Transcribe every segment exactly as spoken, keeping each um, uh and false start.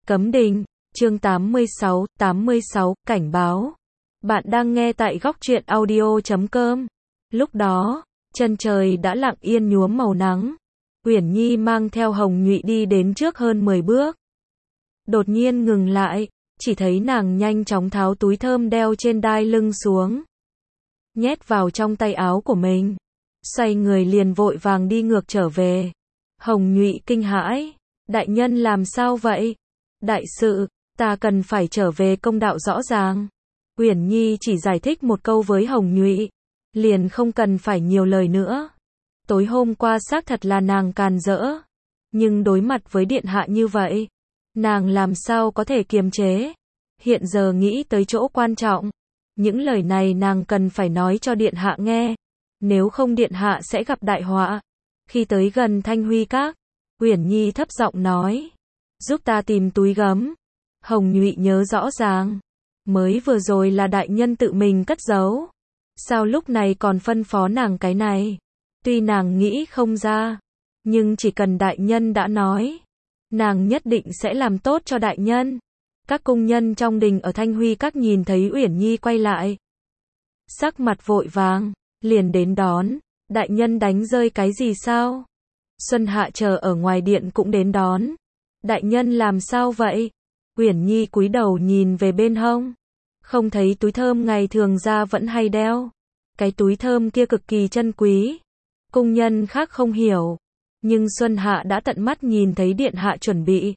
Cấm đình, chương tám mươi sáu, tám mươi sáu, cảnh báo. Bạn đang nghe tại góc truyện audio chấm com. Lúc đó, chân trời đã lặng yên nhuốm màu nắng. Uyển Nhi mang theo Hồng Nhụy đi đến trước hơn mười bước. Đột nhiên ngừng lại, chỉ thấy nàng nhanh chóng tháo túi thơm đeo trên đai lưng xuống, nhét vào trong tay áo của mình. Xoay người liền vội vàng đi ngược trở về. Hồng Nhụy kinh hãi, đại nhân làm sao vậy? Đại sự, ta cần phải trở về công đạo rõ ràng. Uyển Nhi chỉ giải thích một câu với Hồng Nhụy, liền không cần phải nhiều lời nữa. Tối hôm qua xác thật là nàng càn rỡ, nhưng đối mặt với điện hạ như vậy, nàng làm sao có thể kiềm chế. Hiện giờ nghĩ tới chỗ quan trọng, những lời này nàng cần phải nói cho điện hạ nghe, nếu không điện hạ sẽ gặp đại họa. Khi tới gần Thanh Huy Các, Uyển Nhi thấp giọng nói, giúp ta tìm túi gấm. Hồng Nhụy nhớ rõ ràng, mới vừa rồi là đại nhân tự mình cất giấu, sao lúc này còn phân phó nàng cái này? Tuy nàng nghĩ không ra, nhưng chỉ cần đại nhân đã nói, nàng nhất định sẽ làm tốt cho đại nhân. Các cung nhân trong đình ở Thanh Huy Các nhìn thấy Uyển Nhi quay lại, sắc mặt vội vàng, liền đến đón. Đại nhân đánh rơi cái gì sao? Xuân Hạ chờ ở ngoài điện cũng đến đón. Đại nhân làm sao vậy? Uyển Nhi cúi đầu nhìn về bên hông, không thấy túi thơm ngày thường ra vẫn hay đeo. Cái túi thơm kia cực kỳ chân quý. Cung nhân khác không hiểu, nhưng Xuân Hạ đã tận mắt nhìn thấy điện hạ chuẩn bị.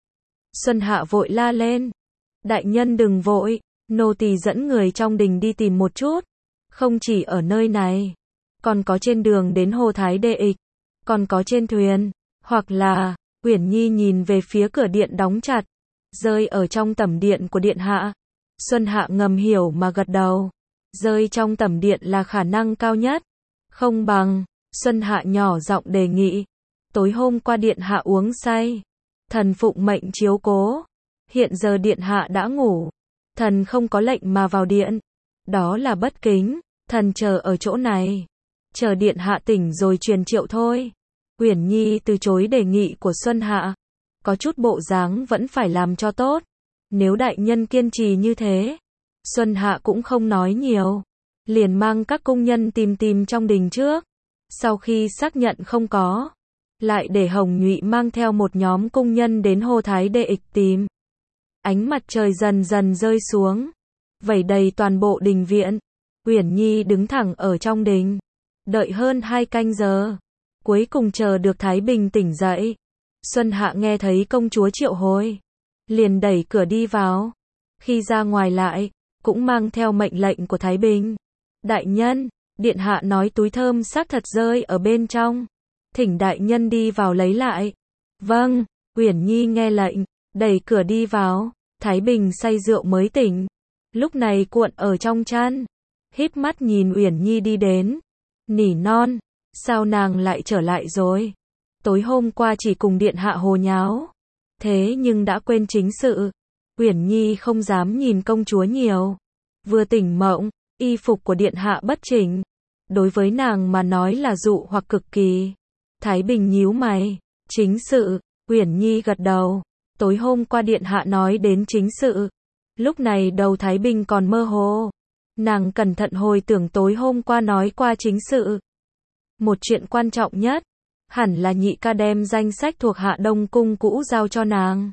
Xuân Hạ vội la lên, đại nhân đừng vội, nô tỳ dẫn người trong đình đi tìm một chút. Không chỉ ở nơi này, còn có trên đường đến Hồ Thái Đê ịch, còn có trên thuyền, hoặc là, Uyển Nhi nhìn về phía cửa điện đóng chặt, rơi ở trong tẩm điện của điện hạ. Xuân Hạ ngầm hiểu mà gật đầu, rơi trong tẩm điện là khả năng cao nhất. Không bằng, Xuân Hạ nhỏ giọng đề nghị, tối hôm qua điện hạ uống say, thần phụng mệnh chiếu cố, hiện giờ điện hạ đã ngủ, thần không có lệnh mà vào điện, đó là bất kính, thần chờ ở chỗ này, chờ điện hạ tỉnh rồi truyền triệu thôi. Uyển Nhi từ chối đề nghị của Xuân Hạ, có chút bộ dáng vẫn phải làm cho tốt. Nếu đại nhân kiên trì như thế, Xuân Hạ cũng không nói nhiều, liền mang các cung nhân tìm tìm trong đình trước. Sau khi xác nhận không có, lại để Hồng Nhụy mang theo một nhóm cung nhân đến Hồ Thái Đê ịch tìm. Ánh mặt trời dần dần rơi xuống, vẩy đầy toàn bộ đình viện. Uyển Nhi đứng thẳng ở trong đình, đợi hơn hai canh giờ, cuối cùng chờ được Thái Bình tỉnh dậy. Xuân Hạ nghe thấy công chúa triệu hồi, liền đẩy cửa đi vào. Khi ra ngoài lại, cũng mang theo mệnh lệnh của Thái Bình. Đại nhân, điện hạ nói túi thơm xác thật rơi ở bên trong, thỉnh đại nhân đi vào lấy lại. Vâng. Uyển Nhi nghe lệnh, đẩy cửa đi vào. Thái Bình say rượu mới tỉnh, lúc này cuộn ở trong chăn, híp mắt nhìn Uyển Nhi đi đến, nỉ non, sao nàng lại trở lại rồi? Tối hôm qua chỉ cùng điện hạ hồ nháo, thế nhưng đã quên chính sự. Uyển Nhi không dám nhìn công chúa nhiều, vừa tỉnh mộng, y phục của điện hạ bất chỉnh, đối với nàng mà nói là dụ hoặc cực kỳ. Thái Bình nhíu mày, chính sự. Uyển Nhi gật đầu, tối hôm qua điện hạ nói đến chính sự. Lúc này đầu Thái Bình còn mơ hồ, nàng cẩn thận hồi tưởng tối hôm qua nói qua chính sự. Một chuyện quan trọng nhất, hẳn là nhị ca đem danh sách thuộc hạ Đông Cung cũ giao cho nàng.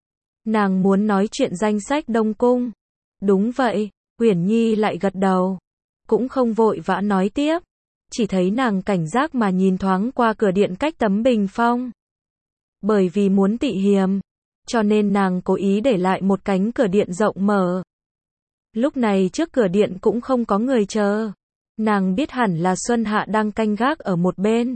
Nàng muốn nói chuyện danh sách Đông Cung. Đúng vậy. Uyển Nhi lại gật đầu, cũng không vội vã nói tiếp, chỉ thấy nàng cảnh giác mà nhìn thoáng qua cửa điện cách tấm bình phong. Bởi vì muốn tị hiềm, cho nên nàng cố ý để lại một cánh cửa điện rộng mở. Lúc này trước cửa điện cũng không có người chờ, nàng biết hẳn là Xuân Hạ đang canh gác ở một bên.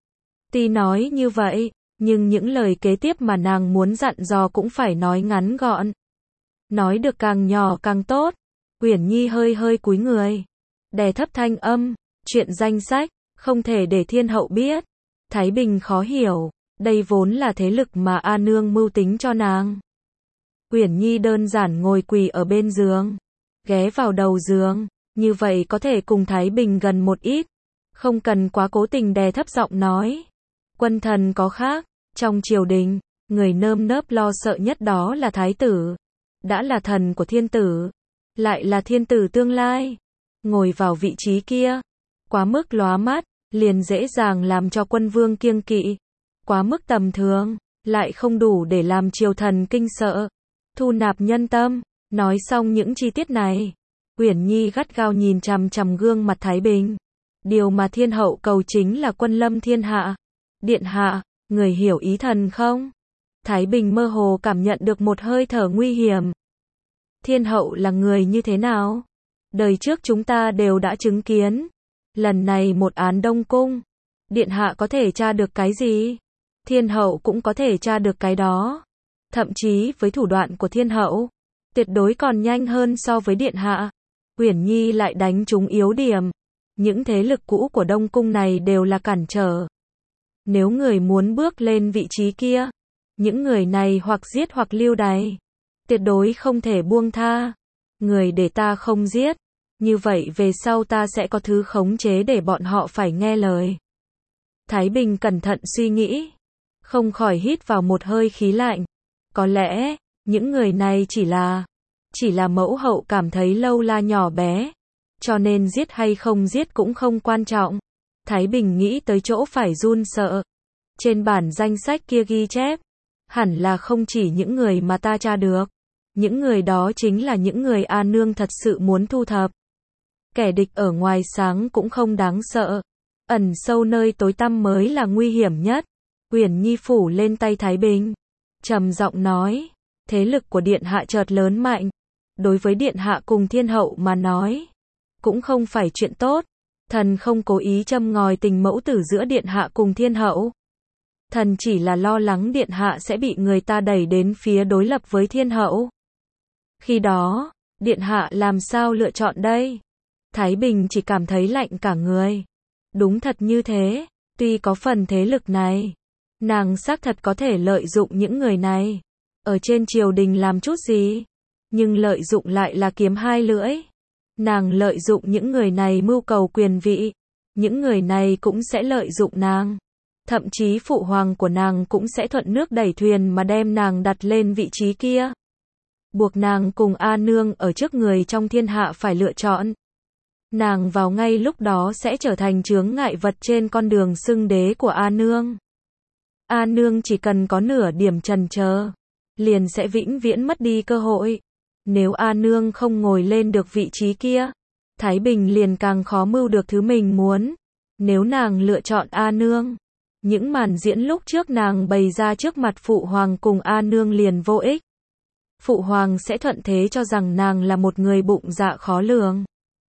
Tuy nói như vậy, nhưng những lời kế tiếp mà nàng muốn dặn dò cũng phải nói ngắn gọn. Nói được càng nhỏ càng tốt. Uyển Nhi hơi hơi cúi người, đè thấp thanh âm, chuyện danh sách, không thể để thiên hậu biết. Thái Bình khó hiểu, đây vốn là thế lực mà A Nương mưu tính cho nàng. Uyển Nhi đơn giản ngồi quỳ ở bên giường, ghé vào đầu giường, như vậy có thể cùng Thái Bình gần một ít, không cần quá cố tình đè thấp giọng nói. Quân thần có khác, trong triều đình, người nơm nớp lo sợ nhất đó là thái tử. Đã là thần của thiên tử, lại là thiên tử tương lai. Ngồi vào vị trí kia, quá mức lóa mắt, liền dễ dàng làm cho quân vương kiêng kỵ. Quá mức tầm thường, lại không đủ để làm triều thần kinh sợ, thu nạp nhân tâm. Nói xong những chi tiết này, Uyển Nhi gắt gao nhìn chằm chằm gương mặt Thái Bình. Điều mà thiên hậu cầu chính là quân lâm thiên hạ. Điện hạ, người hiểu ý thần không? Thái Bình mơ hồ cảm nhận được một hơi thở nguy hiểm. Thiên hậu là người như thế nào? Đời trước chúng ta đều đã chứng kiến. Lần này một án Đông Cung, điện hạ có thể tra được cái gì? Thiên hậu cũng có thể tra được cái đó. Thậm chí với thủ đoạn của thiên hậu, tuyệt đối còn nhanh hơn so với điện hạ. Uyển Nhi lại đánh trúng yếu điểm. Những thế lực cũ của Đông Cung này đều là cản trở. Nếu người muốn bước lên vị trí kia, những người này hoặc giết hoặc lưu đày. Tuyệt đối không thể buông tha. Người để ta không giết, như vậy về sau ta sẽ có thứ khống chế để bọn họ phải nghe lời. Thái Bình cẩn thận suy nghĩ, không khỏi hít vào một hơi khí lạnh. Có lẽ, những người này chỉ là, chỉ là mẫu hậu cảm thấy Lâu La nhỏ bé, cho nên giết hay không giết cũng không quan trọng. Thái Bình nghĩ tới chỗ phải run sợ. Trên bản danh sách kia ghi chép, hẳn là không chỉ những người mà ta tra được. Những người đó chính là những người A Nương thật sự muốn thu thập. Kẻ địch ở ngoài sáng cũng không đáng sợ. Ẩn sâu nơi tối tăm mới là nguy hiểm nhất. Uyển Nhi phủ lên tay Thái Bình, trầm giọng nói, thế lực của điện hạ chợt lớn mạnh. Đối với điện hạ cùng thiên hậu mà nói, cũng không phải chuyện tốt. Thần không cố ý châm ngòi tình mẫu tử giữa điện hạ cùng thiên hậu. Thần chỉ là lo lắng điện hạ sẽ bị người ta đẩy đến phía đối lập với thiên hậu. Khi đó, điện hạ làm sao lựa chọn đây? Thái Bình chỉ cảm thấy lạnh cả người. Đúng thật như thế, tuy có phần thế lực này, nàng xác thật có thể lợi dụng những người này. Ở trên triều đình làm chút gì, nhưng lợi dụng lại là kiếm hai lưỡi. Nàng lợi dụng những người này mưu cầu quyền vị, những người này cũng sẽ lợi dụng nàng. Thậm chí phụ hoàng của nàng cũng sẽ thuận nước đẩy thuyền mà đem nàng đặt lên vị trí kia. Buộc nàng cùng A Nương ở trước người trong thiên hạ phải lựa chọn. Nàng vào ngay lúc đó sẽ trở thành chướng ngại vật trên con đường xưng đế của A Nương. A Nương chỉ cần có nửa điểm chần chờ, liền sẽ vĩnh viễn mất đi cơ hội. Nếu A Nương không ngồi lên được vị trí kia, Thái Bình liền càng khó mưu được thứ mình muốn. Nếu nàng lựa chọn A Nương, những màn diễn lúc trước nàng bày ra trước mặt phụ hoàng cùng A Nương liền vô ích. Phụ hoàng sẽ thuận thế cho rằng nàng là một người bụng dạ khó lường,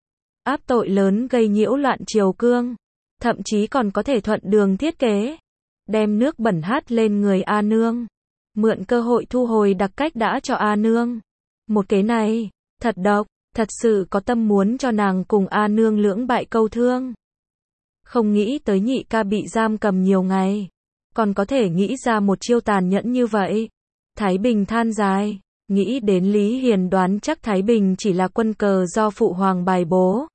áp tội lớn gây nhiễu loạn triều cương, thậm chí còn có thể thuận đường thiết kế, đem nước bẩn hát lên người A Nương, mượn cơ hội thu hồi đặc cách đã cho A Nương. Một kế này, thật độc, thật sự có tâm muốn cho nàng cùng A Nương lưỡng bại câu thương. Không nghĩ tới nhị ca bị giam cầm nhiều ngày, còn có thể nghĩ ra một chiêu tàn nhẫn như vậy. Thái Bình than dài, nghĩ đến Lý Hiền đoán chắc Thái Bình chỉ là quân cờ do phụ hoàng bài bố.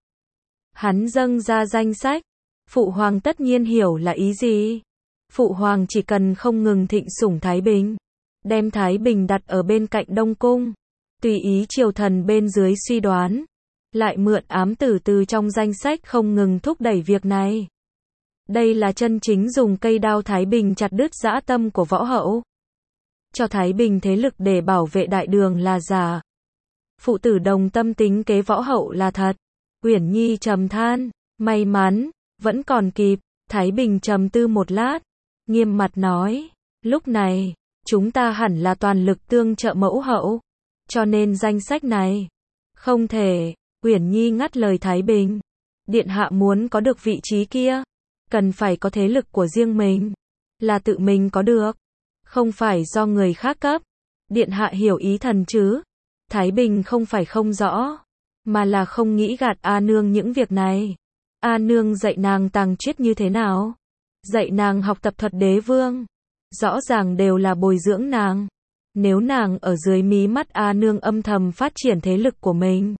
Hắn dâng ra danh sách, phụ hoàng tất nhiên hiểu là ý gì. Phụ hoàng chỉ cần không ngừng thịnh sủng Thái Bình, đem Thái Bình đặt ở bên cạnh Đông Cung, tùy ý triều thần bên dưới suy đoán, lại mượn ám tử từ trong danh sách không ngừng thúc đẩy việc này. Đây là chân chính dùng cây đao Thái Bình chặt đứt dã tâm của võ hậu. Cho Thái Bình thế lực để bảo vệ đại đường là giả. Phụ tử đồng tâm tính kế võ hậu là thật. Uyển Nhi trầm than, may mắn, vẫn còn kịp. Thái Bình trầm tư một lát, nghiêm mặt nói, lúc này, chúng ta hẳn là toàn lực tương trợ mẫu hậu. Cho nên danh sách này, không thể. Uyển Nhi ngắt lời Thái Bình. Điện hạ muốn có được vị trí kia, cần phải có thế lực của riêng mình, là tự mình có được, không phải do người khác cấp. Điện hạ hiểu ý thần chứ? Thái Bình không phải không rõ, mà là không nghĩ gạt A Nương những việc này. A Nương dạy nàng tàng triết như thế nào? Dạy nàng học tập thuật đế vương. Rõ ràng đều là bồi dưỡng nàng. Nếu nàng ở dưới mí mắt A Nương âm thầm phát triển thế lực của mình,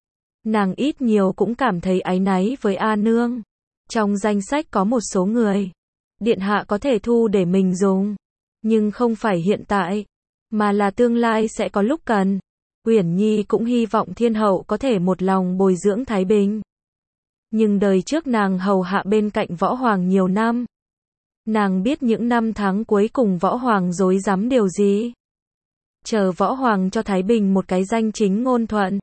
nàng ít nhiều cũng cảm thấy áy náy với A Nương. Trong danh sách có một số người, điện hạ có thể thu để mình dùng. Nhưng không phải hiện tại, mà là tương lai sẽ có lúc cần. Uyển Nhi cũng hy vọng thiên hậu có thể một lòng bồi dưỡng Thái Bình. Nhưng đời trước nàng hầu hạ bên cạnh Võ Hoàng nhiều năm. Nàng biết những năm tháng cuối cùng Võ Hoàng rối rắm điều gì. Chờ Võ Hoàng cho Thái Bình một cái danh chính ngôn thuận.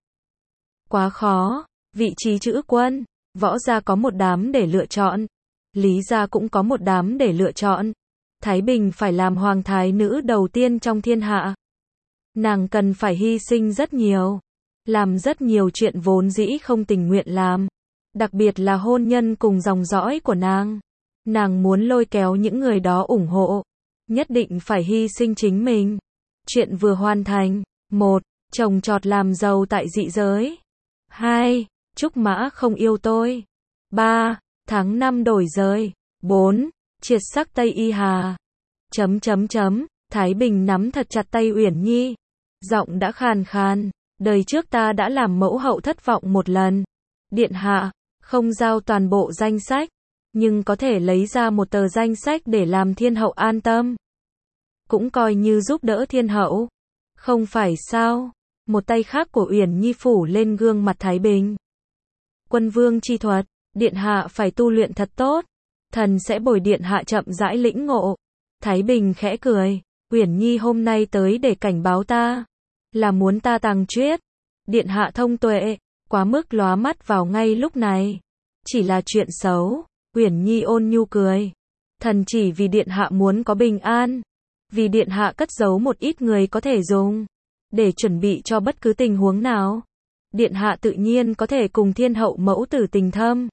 Quá khó, vị trí chữ quân, Võ gia có một đám để lựa chọn. Lý gia cũng có một đám để lựa chọn. Thái Bình phải làm hoàng thái nữ đầu tiên trong thiên hạ. Nàng cần phải hy sinh rất nhiều. Làm rất nhiều chuyện vốn dĩ không tình nguyện làm. Đặc biệt là hôn nhân cùng dòng dõi của nàng. Nàng muốn lôi kéo những người đó ủng hộ. Nhất định phải hy sinh chính mình. Chuyện vừa hoàn thành. một. Trồng trọt làm giàu tại dị giới. hai. Trúc Mã không yêu tôi. ba. Tháng năm đổi rời. bốn. Triệt sắc Tây Y Hà. Chấm chấm chấm. Thái Bình nắm thật chặt tay Uyển Nhi. Giọng đã khàn khàn. Đời trước ta đã làm mẫu hậu thất vọng một lần. Điện hạ, không giao toàn bộ danh sách. Nhưng có thể lấy ra một tờ danh sách để làm thiên hậu an tâm. Cũng coi như giúp đỡ thiên hậu. Không phải sao? Một tay khác của Uyển Nhi phủ lên gương mặt Thái Bình. Quân vương chi thuật, điện hạ phải tu luyện thật tốt. Thần sẽ bồi điện hạ chậm rãi lĩnh ngộ. Thái Bình khẽ cười. Uyển Nhi hôm nay tới để cảnh báo ta. Là muốn ta tàng truyết. Điện hạ thông tuệ. Quá mức lóa mắt vào ngay lúc này. Chỉ là chuyện xấu. Uyển Nhi ôn nhu cười. Thần chỉ vì điện hạ muốn có bình an. Vì điện hạ cất giấu một ít người có thể dùng. Để chuẩn bị cho bất cứ tình huống nào. Điện hạ tự nhiên có thể cùng thiên hậu mẫu tử tình thâm.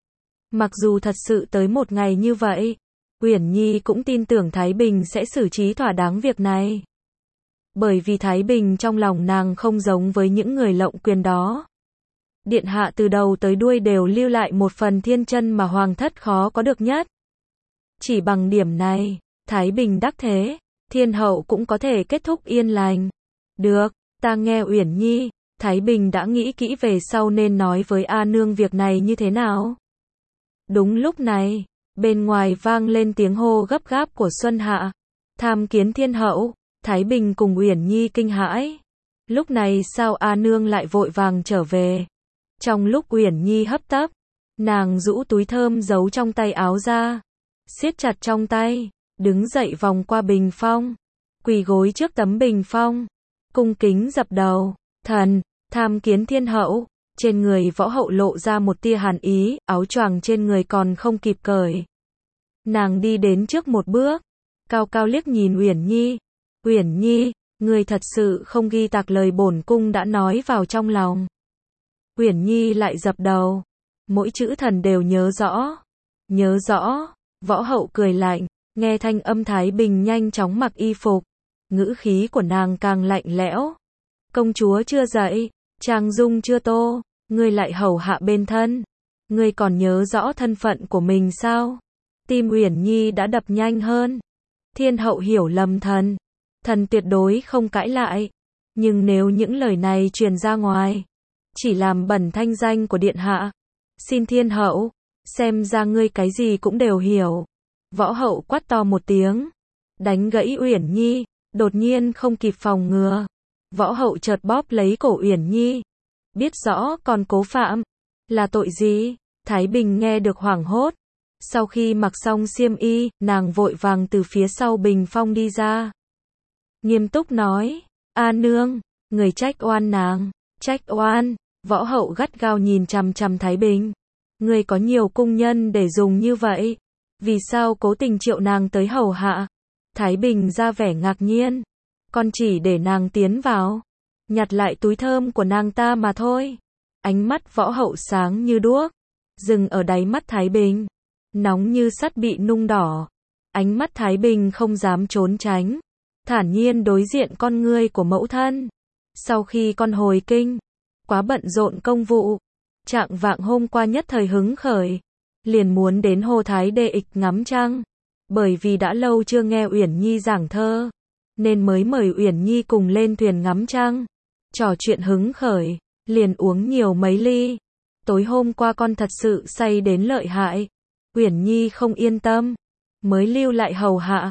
Mặc dù thật sự tới một ngày như vậy, Uyển Nhi cũng tin tưởng Thái Bình sẽ xử trí thỏa đáng việc này. Bởi vì Thái Bình trong lòng nàng không giống với những người lộng quyền đó. Điện hạ từ đầu tới đuôi đều lưu lại một phần thiên chân mà hoàng thất khó có được nhất. Chỉ bằng điểm này, Thái Bình đắc thế, thiên hậu cũng có thể kết thúc yên lành. Được, ta nghe Uyển Nhi. Thái Bình đã nghĩ kỹ về sau nên nói với A Nương việc này như thế nào. Đúng lúc này, bên ngoài vang lên tiếng hô gấp gáp của Xuân Hạ. Tham kiến thiên hậu. Thái Bình cùng Uyển Nhi kinh hãi. Lúc này sao A Nương lại vội vàng trở về? Trong lúc Uyển Nhi hấp tấp, nàng rũ túi thơm giấu trong tay áo ra, siết chặt trong tay, đứng dậy vòng qua bình phong, quỳ gối trước tấm bình phong, cung kính dập đầu. Thần, tham kiến thiên hậu. Trên người Võ hậu lộ ra một tia hàn ý, áo choàng trên người còn không kịp cởi. Nàng đi đến trước một bước, cao cao liếc nhìn Uyển Nhi. Uyển Nhi, người thật sự không ghi tạc lời bổn cung đã nói vào trong lòng. Uyển Nhi lại dập đầu. Mỗi chữ thần đều nhớ rõ. Nhớ rõ. Võ hậu cười lạnh, nghe thanh âm Thái Bình nhanh chóng mặc y phục. Ngữ khí của nàng càng lạnh lẽo. Công chúa chưa dậy, trang dung chưa tô, ngươi lại hầu hạ bên thân. Ngươi còn nhớ rõ thân phận của mình sao? Tim Uyển Nhi đã đập nhanh hơn. Thiên hậu hiểu lầm thần. Thần tuyệt đối không cãi lại. Nhưng nếu những lời này truyền ra ngoài, chỉ làm bẩn thanh danh của điện hạ. Xin thiên hậu, xem ra ngươi cái gì cũng đều hiểu. Võ hậu quát to một tiếng, đánh gãy Uyển Nhi, đột nhiên không kịp phòng ngừa. Võ hậu chợt bóp lấy cổ Uyển Nhi. Biết rõ còn cố phạm. Là tội gì? Thái Bình nghe được hoảng hốt. Sau khi mặc xong xiêm y, nàng vội vàng từ phía sau bình phong đi ra. Nghiêm túc nói, A Nương, người trách oan nàng. Trách oan. Võ hậu gắt gao nhìn chằm chằm Thái Bình. Người có nhiều cung nhân để dùng như vậy. Vì sao cố tình triệu nàng tới hầu hạ? Thái Bình ra vẻ ngạc nhiên. Con chỉ để nàng tiến vào, nhặt lại túi thơm của nàng ta mà thôi. Ánh mắt Võ hậu sáng như đuốc, dừng ở đáy mắt Thái Bình, nóng như sắt bị nung đỏ. Ánh mắt Thái Bình không dám trốn tránh, thản nhiên đối diện con ngươi của mẫu thân. Sau khi con hồi kinh, quá bận rộn công vụ, trạng vạng hôm qua nhất thời hứng khởi, liền muốn đến Hồ Thái Đê ịch ngắm trăng. Bởi vì đã lâu chưa nghe Uyển Nhi giảng thơ, nên mới mời Uyển Nhi cùng lên thuyền ngắm trăng. Trò chuyện hứng khởi, liền uống nhiều mấy ly. Tối hôm qua con thật sự say đến lợi hại. Uyển Nhi không yên tâm, mới lưu lại hầu hạ.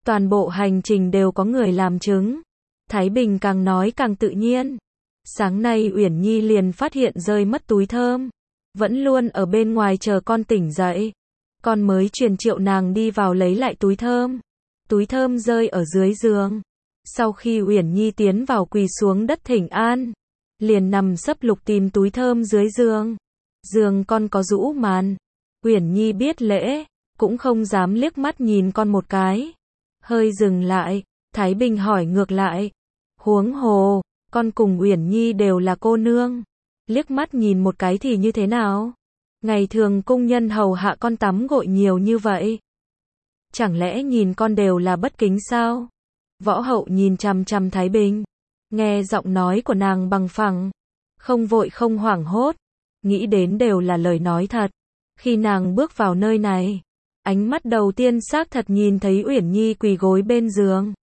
Toàn bộ hành trình đều có người làm chứng. Thái Bình càng nói càng tự nhiên. Sáng nay Uyển Nhi liền phát hiện rơi mất túi thơm. Vẫn luôn ở bên ngoài chờ con tỉnh dậy. Con mới truyền triệu nàng đi vào lấy lại túi thơm. Túi thơm rơi ở dưới giường. Sau khi Uyển Nhi tiến vào quỳ xuống đất thỉnh an, liền nằm sấp lục tìm túi thơm dưới giường. Giường con có rũ màn. Uyển Nhi biết lễ, cũng không dám liếc mắt nhìn con một cái. Hơi dừng lại, Thái Bình hỏi ngược lại. Huống hồ, con cùng Uyển Nhi đều là cô nương. Liếc mắt nhìn một cái thì như thế nào? Ngày thường cung nhân hầu hạ con tắm gội nhiều như vậy. Chẳng lẽ nhìn con đều là bất kính sao? Võ Hậu nhìn chằm chằm Thái Bình. Nghe giọng nói của nàng bằng phẳng. Không vội không hoảng hốt. Nghĩ đến đều là lời nói thật. Khi nàng bước vào nơi này, ánh mắt đầu tiên xác thật nhìn thấy Uyển Nhi quỳ gối bên giường.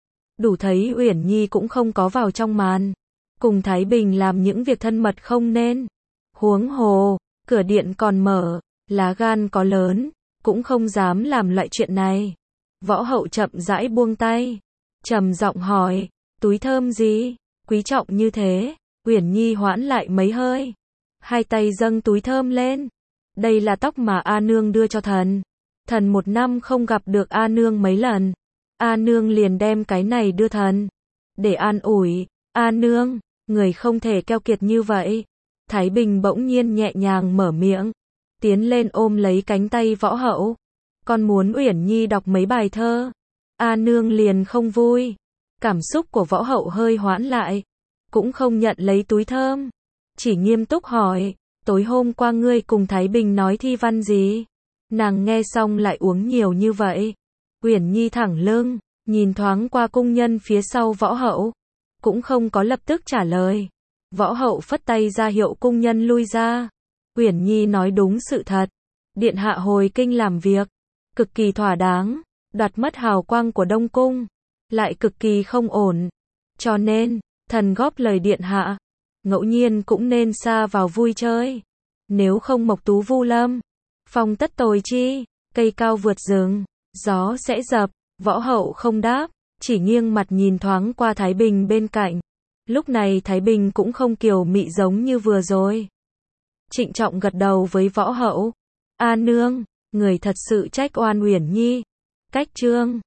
Đủ thấy Uyển Nhi cũng không có vào trong màn. Cùng Thái Bình làm những việc thân mật không nên. Huống hồ, cửa điện còn mở, lá gan có lớn, cũng không dám làm loại chuyện này. Võ Hậu chậm rãi buông tay, trầm giọng hỏi, túi thơm gì, quý trọng như thế? Uyển Nhi hoãn lại mấy hơi, hai tay dâng túi thơm lên. Đây là tóc mà A Nương đưa cho thần. Thần một năm không gặp được A Nương mấy lần. A Nương liền đem cái này đưa thần. Để an ủi, A Nương, người không thể keo kiệt như vậy. Thái Bình bỗng nhiên nhẹ nhàng mở miệng, tiến lên ôm lấy cánh tay Võ Hậu. Con muốn Uyển Nhi đọc mấy bài thơ. A Nương liền không vui. Cảm xúc của Võ Hậu hơi hoãn lại, cũng không nhận lấy túi thơm, chỉ nghiêm túc hỏi, tối hôm qua ngươi cùng Thái Bình nói thi văn gì? Nàng nghe xong lại uống nhiều như vậy. Uyển Nhi thẳng lưng, nhìn thoáng qua cung nhân phía sau Võ Hậu, cũng không có lập tức trả lời. Võ Hậu phất tay ra hiệu cung nhân lui ra. Uyển Nhi nói đúng sự thật. Điện hạ hồi kinh làm việc, cực kỳ thỏa đáng, đoạt mất hào quang của Đông Cung, lại cực kỳ không ổn. Cho nên, thần góp lời điện hạ, ngẫu nhiên cũng nên xa vào vui chơi. Nếu không mộc tú vu lâm, phong tất tồi chi, cây cao vượt rừng, gió sẽ dập. Võ Hậu không đáp, chỉ nghiêng mặt nhìn thoáng qua Thái Bình bên cạnh. Lúc này Thái Bình cũng không kiều mị giống như vừa rồi. Trịnh trọng gật đầu với Võ Hậu. A Nương, người thật sự trách oan Uyển Nhi. Cách chương